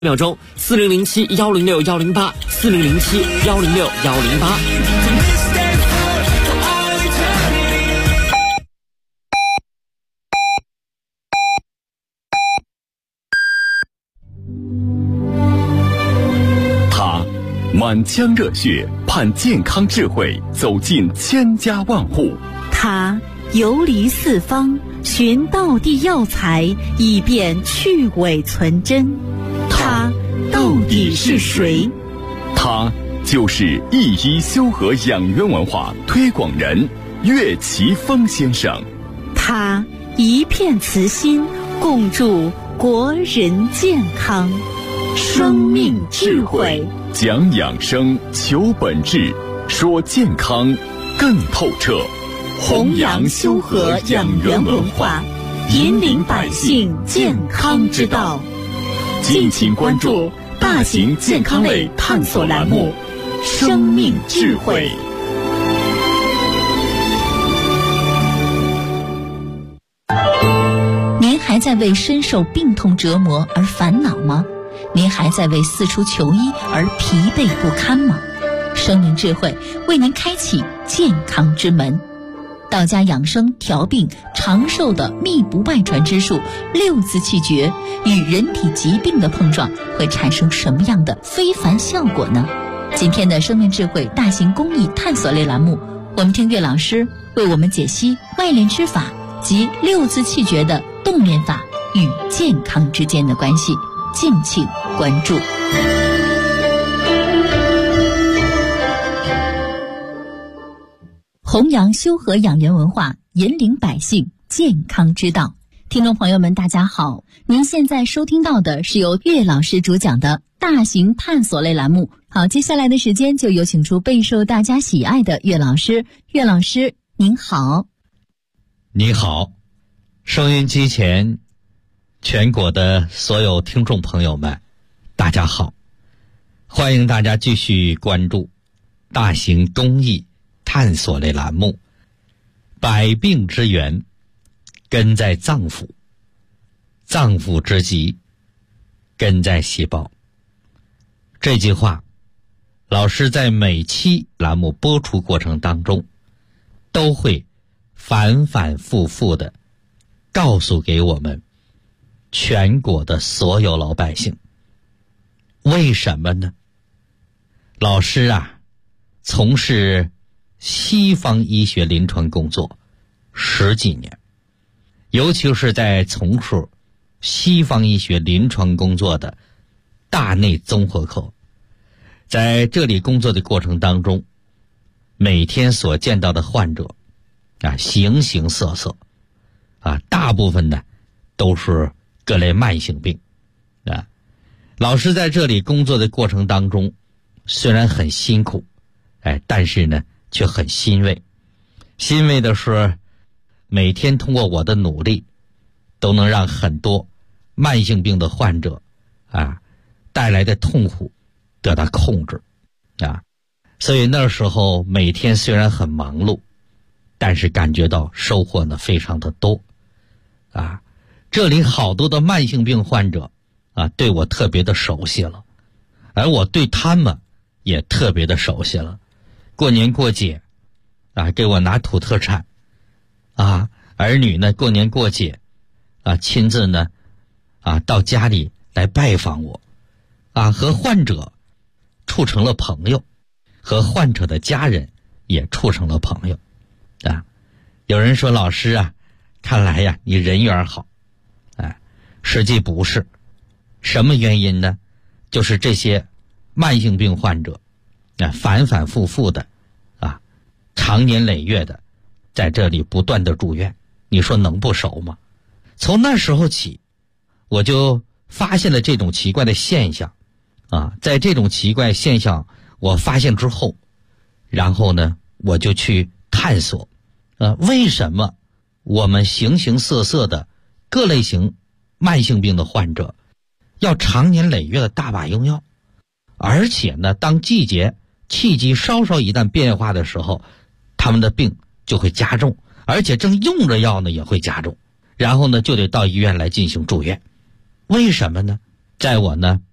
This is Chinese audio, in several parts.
秒钟，4007-106-108，4007-106-108。 他满腔热血盼健康智慧走进千家万户， 他游离四方寻道地药材，以便去伪存真。他到底是谁？ 他就是一医修和养元文化推广人岳奇峰先生。 他一片慈心，共筑国人健康。生命智慧， 讲养生，求本质，说健康更透彻。 弘扬修和养元文化，引领百姓健康之道。敬请关注大型健康类探索栏目《生命智慧》。 您还在为身受病痛折磨而烦恼吗？您还在为四处求医而疲惫不堪吗？生命智慧为您开启健康之门。道家养生调病长寿的秘不外传之术六字气诀与人体疾病的碰撞会产生什么样的非凡效果呢？今天的生命智慧大型公益探索类栏目，我们听岳老师为我们解析外练之法及六字气诀的动练法与健康之间的关系，敬请关注。弘扬修和养元文化，引领百姓健康之道。听众朋友们大家好，您现在收听到的是由岳老师主讲的大型探索类栏目。好，接下来的时间就有请出备受大家喜爱的岳老师。岳老师您好。 你好，收音机前全国的所有听众朋友们大家好，欢迎大家继续关注大型公益探索类栏目，百病之源根在脏腑，脏腑之疾根在细胞。这句话老师在每期栏目播出过程当中都会反反复复的告诉给我们全国的所有老百姓。为什么呢？老师从事西方医学临床工作10几年，尤其是在从事西方医学临床工作的大内综合科，在这里工作的过程当中，每天所见到的患者形形色色大部分呢都是各类慢性病老师在这里工作的过程当中，虽然很辛苦但是呢却很欣慰。欣慰的是每天通过我的努力都能让很多慢性病的患者带来的痛苦得到控制所以那时候每天虽然很忙碌，但是感觉到收获呢非常的多这里好多的慢性病患者对我特别的熟悉了，而我对他们也特别的熟悉了。过年过节给我拿土特产儿女呢过年过节亲自呢到家里来拜访我和患者处成了朋友，和患者的家人也处成了朋友有人说老师看来你人缘好实际不是。什么原因呢？就是这些慢性病患者反反复复的长年累月的在这里不断的住院，你说能不熟吗？从那时候起我就发现了这种奇怪的现象在这种奇怪现象我发现之后，然后呢我就去探索为什么我们形形色色的各类型慢性病的患者要长年累月的大把用药，而且呢当季节气机稍稍一旦变化的时候，他们的病就会加重，而且正用着药呢也会加重，然后呢就得到医院来进行住院。为什么呢？在我呢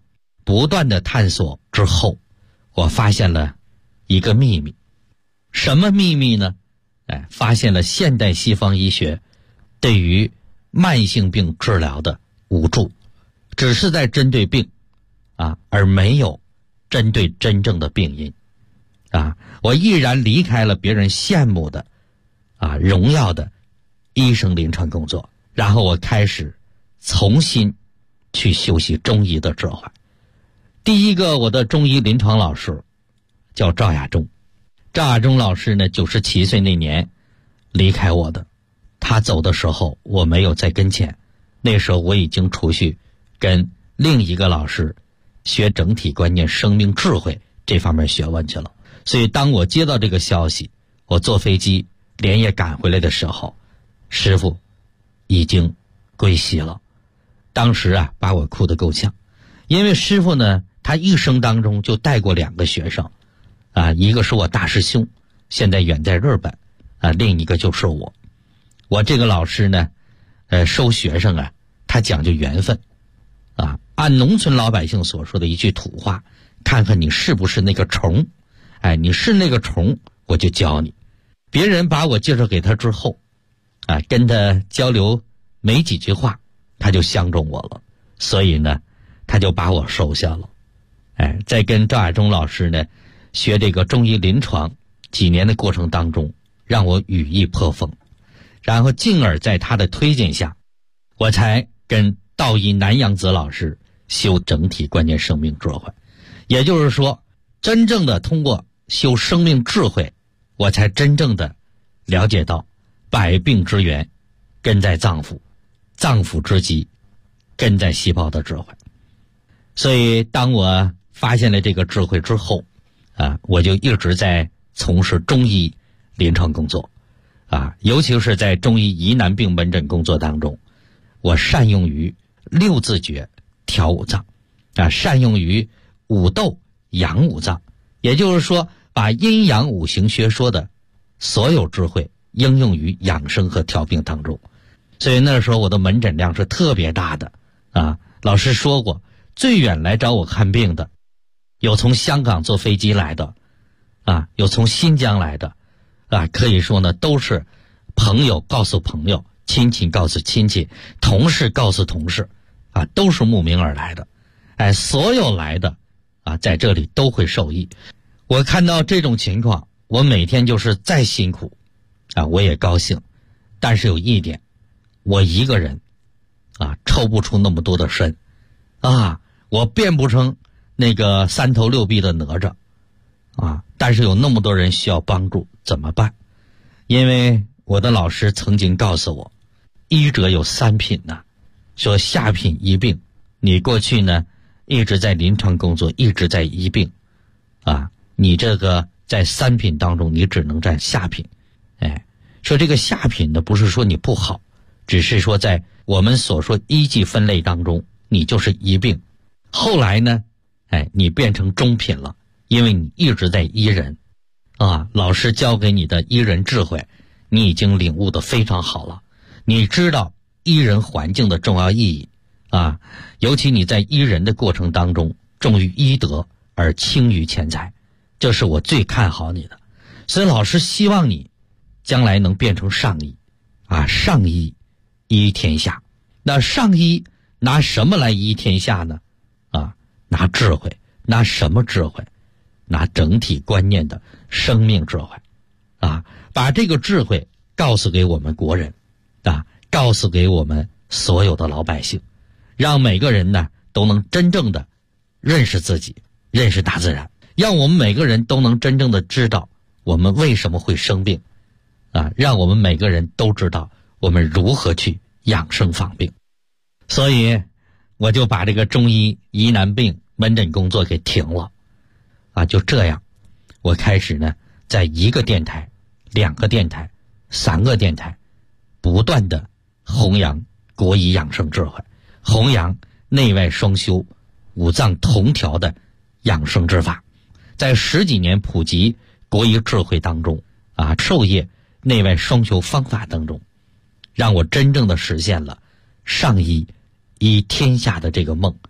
不断的探索之后，我发现了一个秘密。什么秘密呢？发现了现代西方医学对于慢性病治疗的无助，只是在针对病而没有针对真正的病因我毅然离开了别人羡慕的荣耀的医生临床工作，然后我开始重新去修习中医的智慧。第一个我的中医临床老师叫赵亚忠。赵亚忠老师呢，97岁那年离开我的。他走的时候我没有在跟前，那时候我已经出去跟另一个老师学整体观念、生命智慧这方面学问去了。所以当我接到这个消息，我坐飞机连夜赶回来的时候，师父已经归西了。当时把我哭得够呛，因为师父呢，他一生当中就带过2个学生一个是我大师兄，现在远在日本另一个就是我。我这个老师呢收学生他讲究缘分按农村老百姓所说的一句土话，看看你是不是那个虫，你是那个虫我就教你。别人把我介绍给他之后跟他交流没几句话，他就相中我了，所以呢他就把我收下了。在跟赵亚忠老师呢学这个中医临床几年的过程当中，让我羽翼颇丰，然后进而在他的推荐下，我才跟道医南阳子老师修整体观念生命智慧。也就是说，真正的通过修生命智慧，我才真正的了解到百病之源根在脏腑，脏腑之基根在细胞的智慧。所以当我发现了这个智慧之后我就一直在从事中医临床工作尤其是在中医疑难病门诊工作当中，我善用于6字诀调五脏善用于五斗养五脏，也就是说把阴阳五行学说的所有智慧应用于养生和调病当中。所以那时候我的门诊量是特别大的老师说过，最远来找我看病的有从香港坐飞机来的有从新疆来的可以说呢都是朋友告诉朋友，亲戚告诉亲戚，同事告诉同事都是慕名而来的。所有来的在这里都会受益。我看到这种情况，我每天就是再辛苦我也高兴。但是有一点，我一个人抽不出那么多的身我变不成那个3头6臂的哪吒但是有那么多人需要帮助，怎么办？因为我的老师曾经告诉我，医者有3品说下品医病。你过去呢一直在临床工作，一直在医病你这个在3品当中你只能占下品。说这个下品呢不是说你不好，只是说在我们所说医技分类当中你就是医病。后来呢你变成中品了，因为你一直在医人老师教给你的医人智慧你已经领悟得非常好了。你知道医人环境的重要意义尤其你在医人的过程当中重于医德而轻于钱财，这是我最看好你的。所以老师希望你将来能变成上医上医医天下。那上医拿什么来医天下呢？拿智慧。拿什么智慧？拿整体观念的生命智慧把这个智慧告诉给我们国人告诉给我们所有的老百姓，让每个人呢都能真正的认识自己，认识大自然，让我们每个人都能真正的知道我们为什么会生病让我们每个人都知道我们如何去养生防病。所以我就把这个中医疑难病门诊工作给停了就这样我开始呢在1个电台、2个电台、3个电台不断的弘扬国医养生智慧，弘扬内外双修、五脏同调的养生之法，在10几年普及国医智慧当中授业内外双修方法当中，让我真正的实现了上医医天下的这个梦，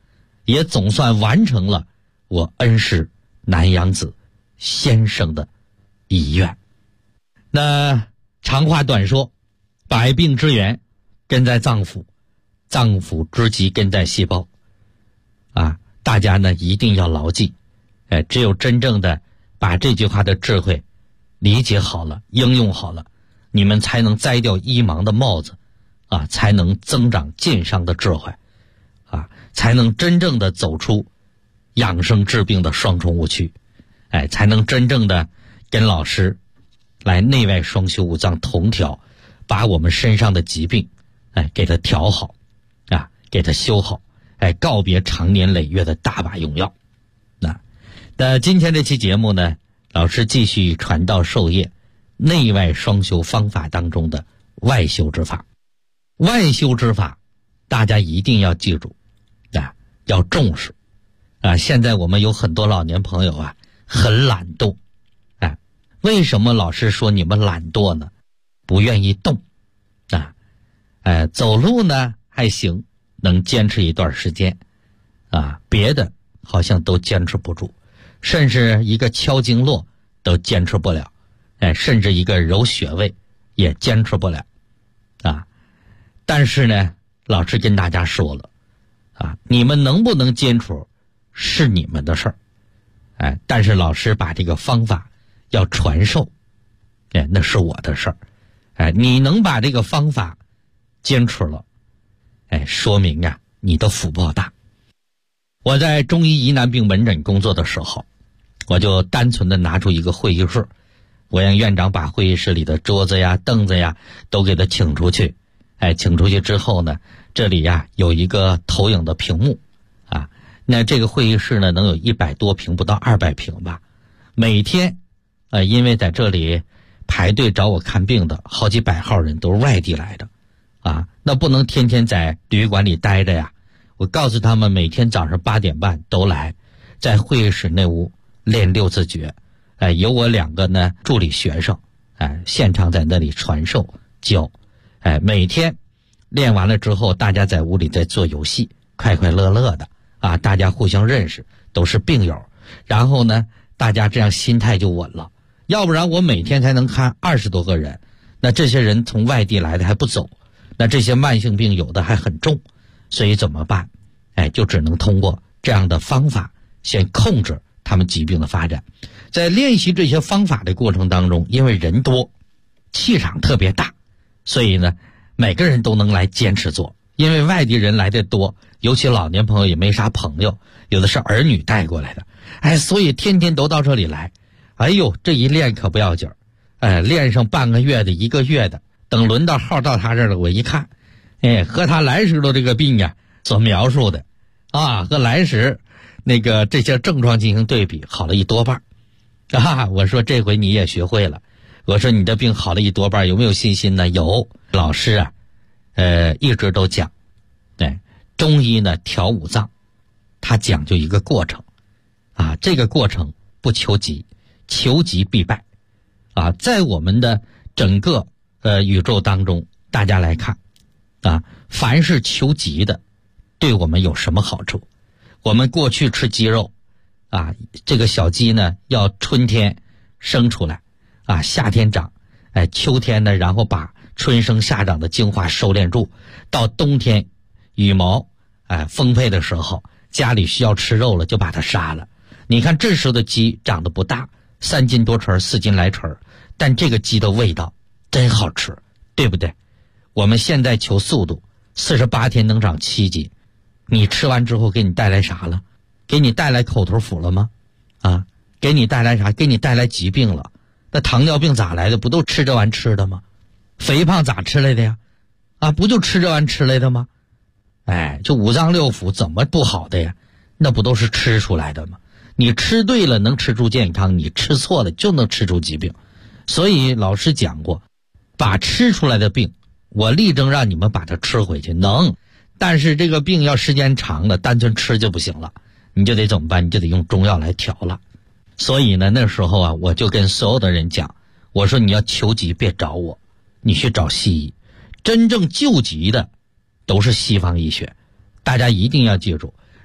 也总算完成了我恩师南阳子先生的遗愿。那长话短说，百病之源根在脏腑，脏腑之疾根在细胞啊，大家呢一定要牢记，只有真正的把这句话的智慧理解好了，应用好了，你们才能摘掉医盲的帽子啊，才能增长健商的智慧啊，才能真正的走出养生治病的双重误区，才能真正的跟老师来内外双修五脏同调，把我们身上的疾病给它调好啊，给它修好，告别长年累月的大把用药。那今天这期节目呢，老师继续传道授业内外双修方法当中的外修之法。外修之法大家一定要记住啊，要重视啊。现在我们有很多老年朋友啊很懒惰，为什么老师说你们懒惰呢？不愿意动啊，走路呢还行，能坚持一段时间啊，别的好像都坚持不住，甚至一个敲经络都坚持不了，甚至一个揉穴位也坚持不了啊。但是呢，老师跟大家说了啊，你们能不能坚持是你们的事儿，但是老师把这个方法要传授，那是我的事儿，你能把这个方法坚持了，说明啊你的福报大。我在中医疑难病门诊工作的时候，我就单纯的拿出一个会议室，我让院长把会议室里的桌子呀凳子呀都给他请出去，请出去之后呢，这里呀有一个投影的屏幕啊，那这个会议室呢能有100多平，不到200平吧。每天因为在这里排队找我看病的好几百号人都是外地来的啊，那不能天天在旅馆里待着呀。我告诉他们每天早上8点半都来，在会议室那屋练6字诀，有我2个呢助理学生，现场在那里传授教，每天练完了之后，大家在屋里在做游戏，快快乐乐的啊，大家互相认识，都是病友，然后呢，大家这样心态就稳了。要不然我每天才能看20多个人，那这些人从外地来的还不走，那这些慢性病有的还很重，所以怎么办？就只能通过这样的方法先控制他们疾病的发展。在练习这些方法的过程当中，因为人多，气场特别大，所以呢每个人都能来坚持做。因为外地人来的多，尤其老年朋友也没啥朋友，有的是儿女带过来的，所以天天都到这里来。哎呦，这一练可不要紧练上半个月的1个月的，等轮到号到他这儿了，我一看，和他来时的这个病呀所描述的啊，和来时那个这些症状进行对比，好了1多半啊。我说这回你也学会了，我说你的病好了1多半，有没有信心呢？有。老师啊一直都讲，中医呢调五脏，它讲究一个过程啊，这个过程不求急，求急必败啊。在我们的整个宇宙当中，大家来看啊，凡是求急的对我们有什么好处？我们过去吃鸡肉啊，这个小鸡呢要春天生出来啊，夏天长，秋天呢然后把春生夏长的精华收敛住，到冬天羽毛丰沛的时候，家里需要吃肉了就把它杀了。你看这时候的鸡长得不大，3斤多匙4斤来匙，但这个鸡的味道真好吃，对不对？我们现在求速度，48天能长7斤，你吃完之后给你带来啥了？给你带来口头腐了吗？啊，给你带来啥？给你带来疾病了。那糖尿病咋来的？不都吃这玩意吃的吗？肥胖咋吃来的呀？啊，不就吃这玩意吃来的吗？这五脏六腑怎么不好的呀？那不都是吃出来的吗？你吃对了能吃出健康，你吃错了就能吃出疾病。所以老师讲过，把吃出来的病，我力争让你们把它吃回去，能。但是这个病要时间长了，单纯吃就不行了，你就得怎么办？你就得用中药来调了。所以呢，那时候啊，我就跟所有的人讲，我说你要求急别找我，你去找西医。真正救急的都是西方医学，大家一定要记住，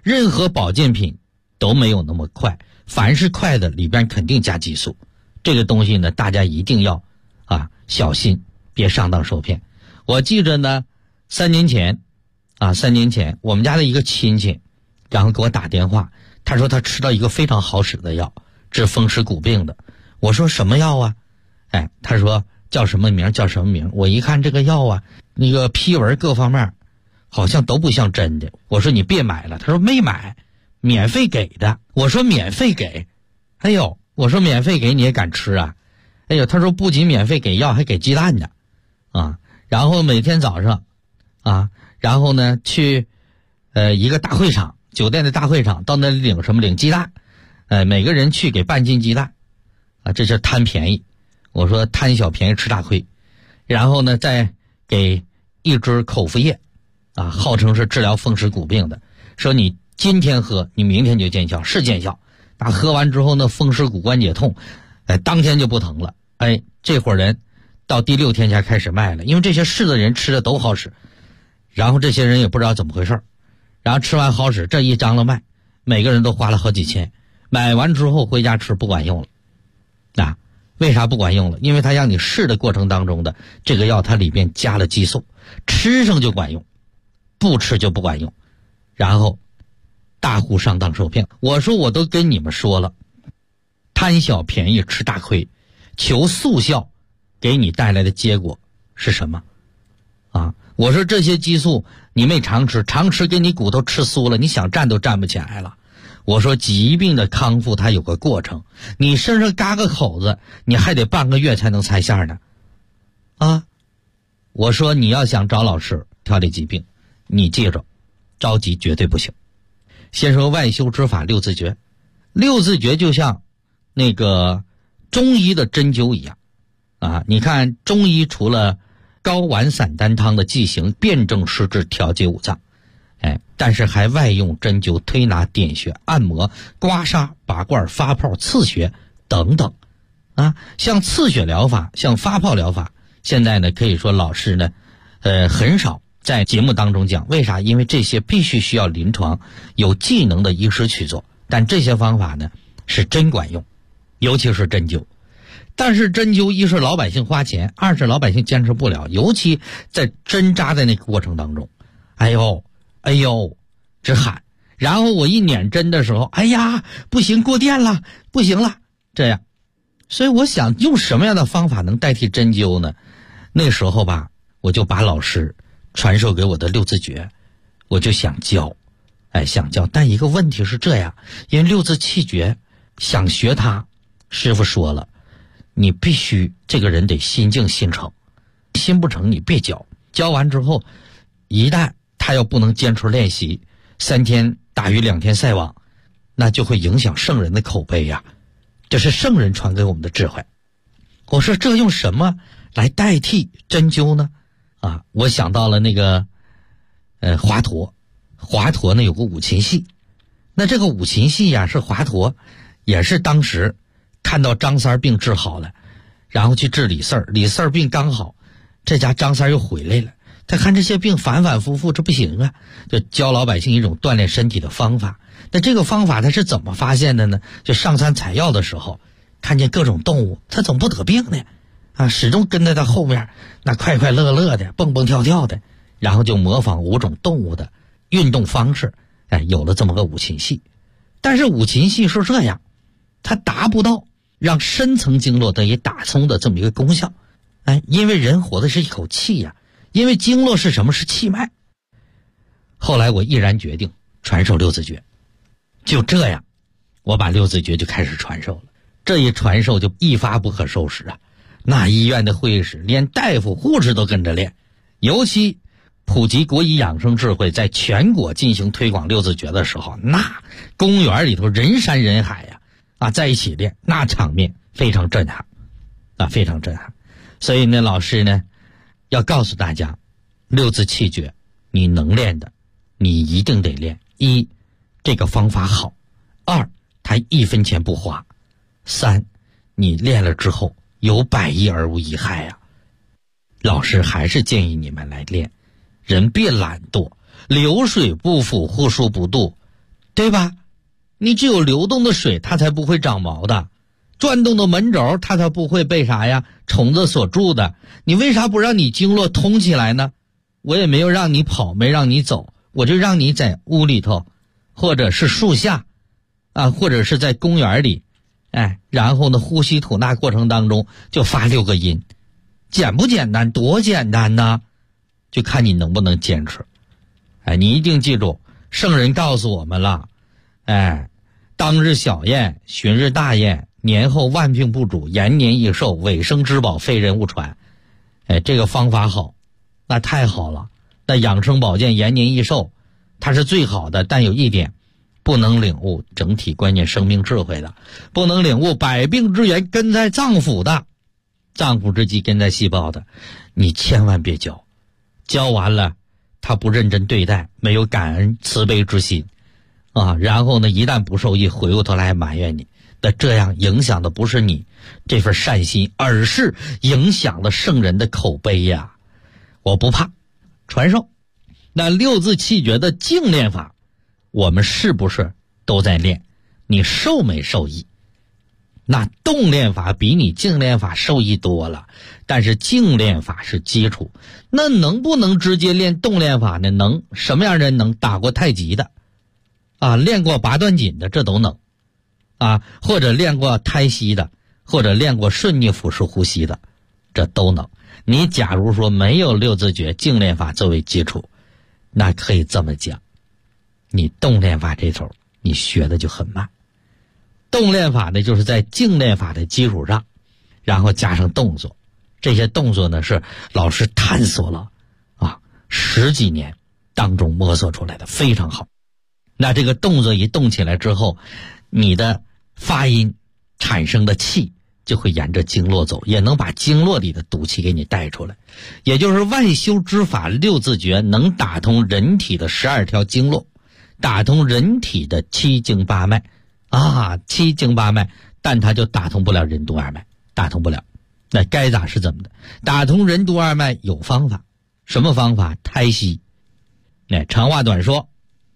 任何保健品都没有那么快，凡是快的里边肯定加激素。这个东西呢，大家一定要小心，别上当受骗。我记着呢，3年前我们家的一个亲戚，然后给我打电话，他说他吃到一个非常好使的药，治风湿骨病的。我说什么药啊？他说叫什么名？我一看这个药啊，那个批文各方面好像都不像真的。我说你别买了，他说没买，免费给的。我说免费给，我说免费给你也敢吃啊？他说不仅免费给药，还给鸡蛋呢，然后每天早上，然后呢去一个大会场，酒店的大会场，到那里领鸡蛋，每个人去给半斤鸡蛋，这是贪便宜。我说贪小便宜吃大亏，然后呢再给一支口服液，号称是治疗风湿骨病的，说你今天喝，你明天就见效，是见效。喝完之后呢，风湿骨关节痛，当天就不疼了。这伙人到第6天才开始卖了，因为这些试的人吃的都好使，然后这些人也不知道怎么回事，然后吃完好使，这一张了卖，每个人都花了好几千，买完之后回家吃不管用了。为啥不管用了？因为他让你试的过程当中的这个药，它里边加了激素，吃上就管用，不吃就不管用，然后大户上当受骗。我说我都跟你们说了，贪小便宜吃大亏，求速效给你带来的结果是什么？我说这些激素你没常吃给你骨头吃酥了，你想站都站不起来了。我说疾病的康复它有个过程，你身上嘎个口子，你还得半个月才能拆线呢。我说你要想找老师调理疾病，你记着，着急绝对不行。先说外修之法6字诀，6字诀就像那个中医的针灸一样你看中医除了睾丸散丹汤的剂型辨证施治调节五脏，但是还外用针灸推拿点穴按摩刮痧拔罐发泡刺血等等像刺血疗法像发泡疗法，现在呢可以说老师呢很少在节目当中讲。为啥？因为这些必须需要临床有技能的医师去做，但这些方法呢是真管用，尤其是针灸。但是针灸一是老百姓花钱，二是老百姓坚持不了，尤其在针扎在那个过程当中，哎呦直喊，然后我一捻针的时候，哎呀不行，过电了，不行了，这样。所以我想用什么样的方法能代替针灸呢？那时候吧，我就把老师传授给我的6字诀，我就想教，但一个问题是这样，因为6字气诀想学它，师傅说了，你必须这个人得心静心诚，心不诚你别教，教完之后一旦他要不能坚持练习，3天打鱼2天晒网，那就会影响圣人的口碑呀。这是圣人传给我们的智慧。我说这用什么来代替针灸呢？我想到了那个华佗呢有个五禽戏，那这个五禽戏呀是华佗也是当时看到张三病治好了，然后去治李四儿，李四儿病刚好，这家张三又回来了，他看这些病反反复复，这不行啊，就教老百姓一种锻炼身体的方法。那这个方法他是怎么发现的呢？就上山采药的时候，看见各种动物，他怎么不得病呢？始终跟在他后面，那快快乐乐的，蹦蹦跳跳的，然后就模仿5种动物的运动方式，有了这么个五禽戏。但是五禽戏是这样，它达不到让深层经络得以打通的这么一个功效。因为人活的是一口气呀，因为经络是什么？是气脉。后来我毅然决定传授6字诀，就这样，我把6字诀就开始传授了。这一传授就一发不可收拾啊！那医院的会议室，连大夫护士都跟着练。尤其普及国医养生智慧，在全国进行推广6字诀的时候，那公园里头人山人海呀，在一起练，那场面非常震撼非常震撼。所以呢，老师呢要告诉大家，6字气诀你能练的你一定得练。1，这个方法好；2，它1分钱不花；3，你练了之后有百益而无一害呀。老师还是建议你们来练，人别懒惰，流水不腐，户枢不蠹， 对吧？你只有流动的水它才不会长毛的，转动的门轴它才不会被啥呀虫子所蛀的。你为啥不让你经络通起来呢？我也没有让你跑，没让你走，我就让你在屋里头或者是树下啊，或者是在公园里，然后呢呼吸吐纳过程当中就发6个音，简不简单？多简单呢，就看你能不能坚持。你一定记住，圣人告诉我们了，当日小宴，旬日大宴，年后万病不主，延年益寿，尾生之宝，非人勿传。这个方法好，那太好了。那养生保健延年益寿它是最好的，但有一点，不能领悟整体观念生命智慧的，不能领悟百病之源根在脏腑的，脏腑之基根在细胞的，你千万别教。教完了他不认真对待，没有感恩慈悲之心然后呢一旦不受益，回过头来埋怨你，那这样影响的不是你这份善心，而是影响了圣人的口碑呀。我不怕传授。那6字气诀的静练法，我们是不是都在练？你受没受益？那动练法比你静练法受益多了，但是静练法是基础。那能不能直接练动练法呢？能。什么样人能？打过太极的练过八段锦的，这都能或者练过胎息的，或者练过顺逆腹式呼吸的，这都能。你假如说没有6字诀静练法作为基础，那可以这么讲，你动练法这头你学的就很慢。动练法呢，就是在静练法的基础上，然后加上动作。这些动作呢，是老师探索了10几年当中摸索出来的，非常好。那这个动作一动起来之后，你的发音产生的气就会沿着经络走，也能把经络里的毒气给你带出来。也就是外修之法6字诀能打通人体的12条经络，打通人体的7经8脉7经8脉，但它就打通不了任督二脉，打通不了。那该咋是怎么的？打通任督二脉有方法。什么方法？胎息。长话短说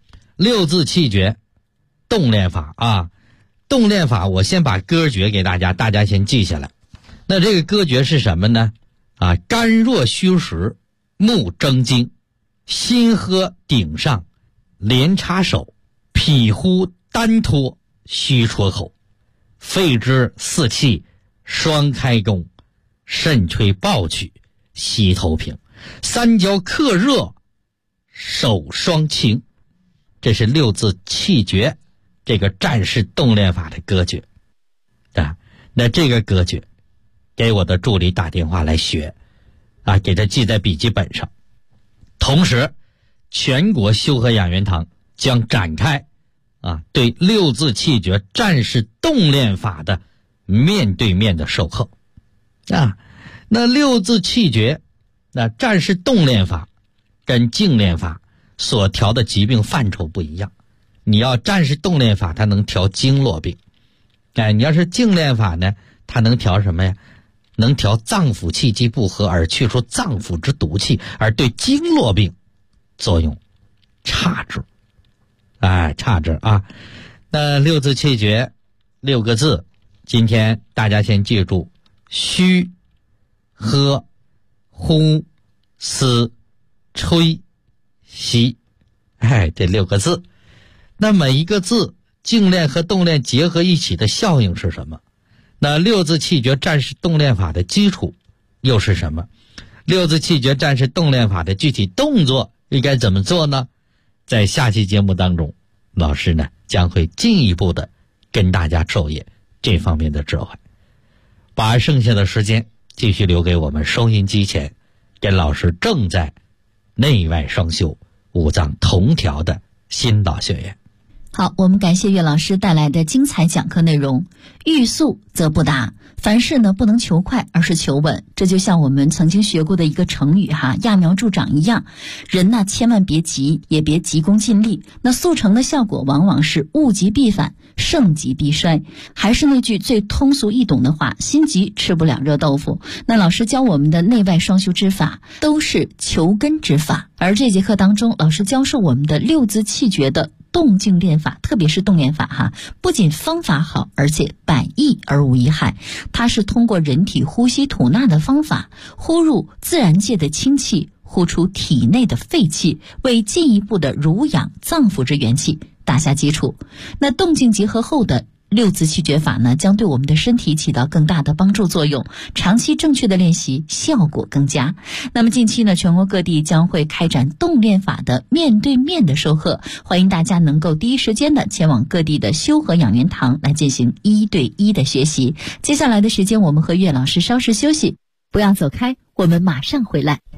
，6字气诀动练法动练法我先把歌诀给大家先记下来。那这个歌诀是什么呢？肝若虚实，目睁睛，心喝顶上，连插手，脾呼单托，虚戳口，肺之四气，双开弓，肾吹抱曲，膝头平，三焦克热，手双擎。这是6字气诀这个战士动练法的歌诀那这个歌诀给我的助理打电话来学给他记在笔记本上。同时全国修和养元堂将展开对6字气诀战士动练法的面对面的授课那6字气诀那战士动练法跟静练法所调的疾病范畴不一样。你要战士动练法它能调经络病你要是静练法呢，它能调什么呀？能调脏腑气机不和而去除脏腑之毒气，而对经络病作用差之差之那6字气诀6个字，今天大家先记住：虚、喝、呼、思、吹、吸这6个字。那每一个字静练和动练结合一起的效应是什么？那6字气诀战士动练法的基础又是什么？6字气诀战士动练法的具体动作应该怎么做呢？在下期节目当中，老师呢将会进一步的跟大家授业这方面的智慧。把剩下的时间继续留给我们收音机前跟老师正在内外双修五脏同调的新老学员。 好，我们感谢岳老师带来的精彩讲课内容。欲速则不达，凡事呢不能求快，而是求稳。这就像我们曾经学过的一个成语揠苗助长一样，人呢千万别急，也别急功近利。那速成的效果往往是物极必反，盛极必衰。还是那句最通俗易懂的话，心急吃不了热豆腐。那老师教我们的内外双修之法都是求根之法，而这节课当中老师教授我们的6字气诀的动静练法，特别是动练法不仅方法好，而且百益而无一害。它是通过人体呼吸吐纳的方法，呼入自然界的清气，呼出体内的废气，为进一步的濡养脏腑之元气打下基础。那动静结合后的六字气诀法呢，将对我们的身体起到更大的帮助作用，长期正确的练习效果更佳。那么近期呢，全国各地将会开展动练法的面对面的授课，欢迎大家能够第一时间的前往各地的修和养元堂来进行1对1的学习。接下来的时间，我们和岳老师稍事休息，不要走开，我们马上回来。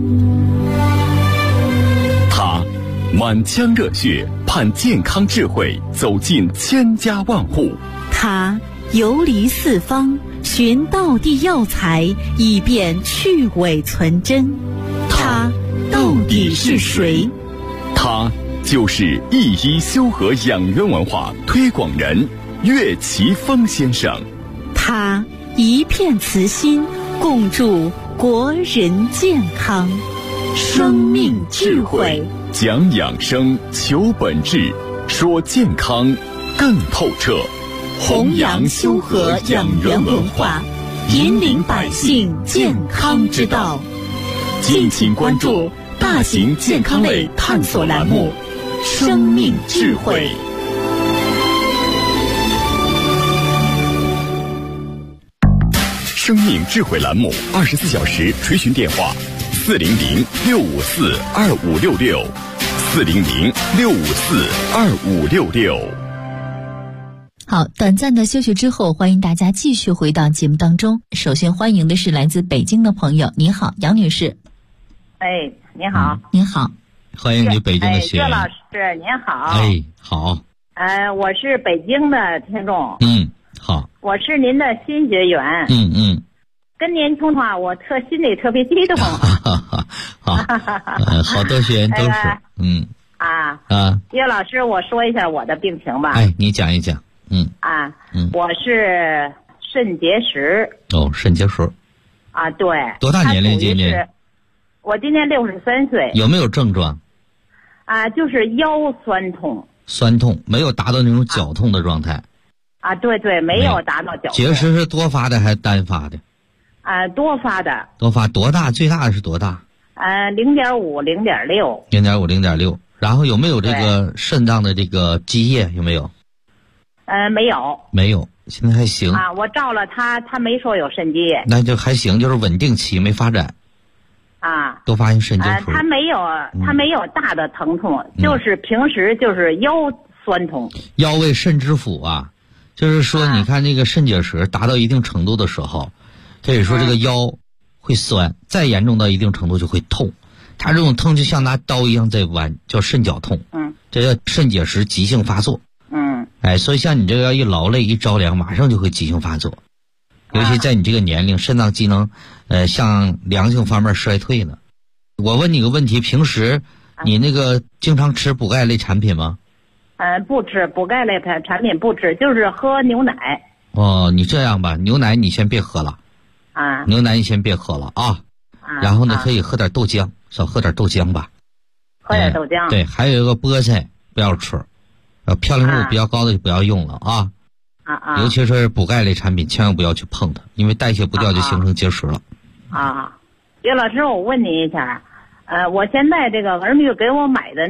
他满腔热血，盼健康智慧走进千家万户。 他游离四方，寻道地药材，以便去伪存真。他到底是谁？ 他就是一一修和养元文化推广人岳奇峰先生。 他一片慈心，共筑国人健康。生命智慧， 讲养生，求本质，说健康更透彻。 弘扬修和养元文化，引领百姓健康之道。 敬请关注大型健康类探索栏目《生命智慧》。生命智慧栏目24小时垂询电话：400-654-2566，400-654-2566。 好，短暂的休息之后，欢迎大家继续回到节目当中。首先欢迎的是来自北京的朋友，你好，杨女士。 哎，你好。 您好， 欢迎你北京的学员。 岳老师，您好。 哎，好。 我是北京的听众。 好。 我是您的新学员。跟您通话，我心里特别激动。 好，好多学员都是。 岳老师，我说一下我的病情吧。 哎，你讲一讲。 我是肾结石。 哦，肾结石。 对。 多大年龄今年？ 我今年63岁。 有没有症状？ 就是腰酸痛。 酸痛，没有达到那种绞痛的状态。 对，没有达到绞痛。 结石是多发的还是单发的？ 多发的。 多发多大？最大的是多大 ？0.5、0.6。 0.5、0.6。然后有没有这个肾脏的这个积液？有没有？ 没有。 没有，现在还行。 我照了他没说有肾积液。 那就还行，就是稳定期没发展。多发性肾结石。 他没有大的疼痛，就是平时就是腰酸痛。 腰为肾之府就是说你看那个肾结石达到一定程度的时候，可以说这个腰会酸，再严重到一定程度就会痛。它这种痛就像拿刀一样在剜，叫肾绞痛。这叫肾结石急性发作。所以像你这个一劳累一着凉，马上就会急性发作。尤其在你这个年龄，肾脏机能向良性方面衰退了。我问你个问题，平时你那个经常吃补钙类产品吗？ 不吃补钙类产品，不吃，就是喝牛奶。 你这样吧，牛奶你先别喝了。牛奶你先别喝了然后呢，可以喝点豆浆，少喝点豆浆吧。 喝点豆浆。 对，还有一个菠菜不要吃，嘌呤度比较高的就不要用了尤其是补钙类产品，千万不要去碰它，因为代谢不掉就形成结石了。 岳老师，我问您一下，我现在这个儿女给我买的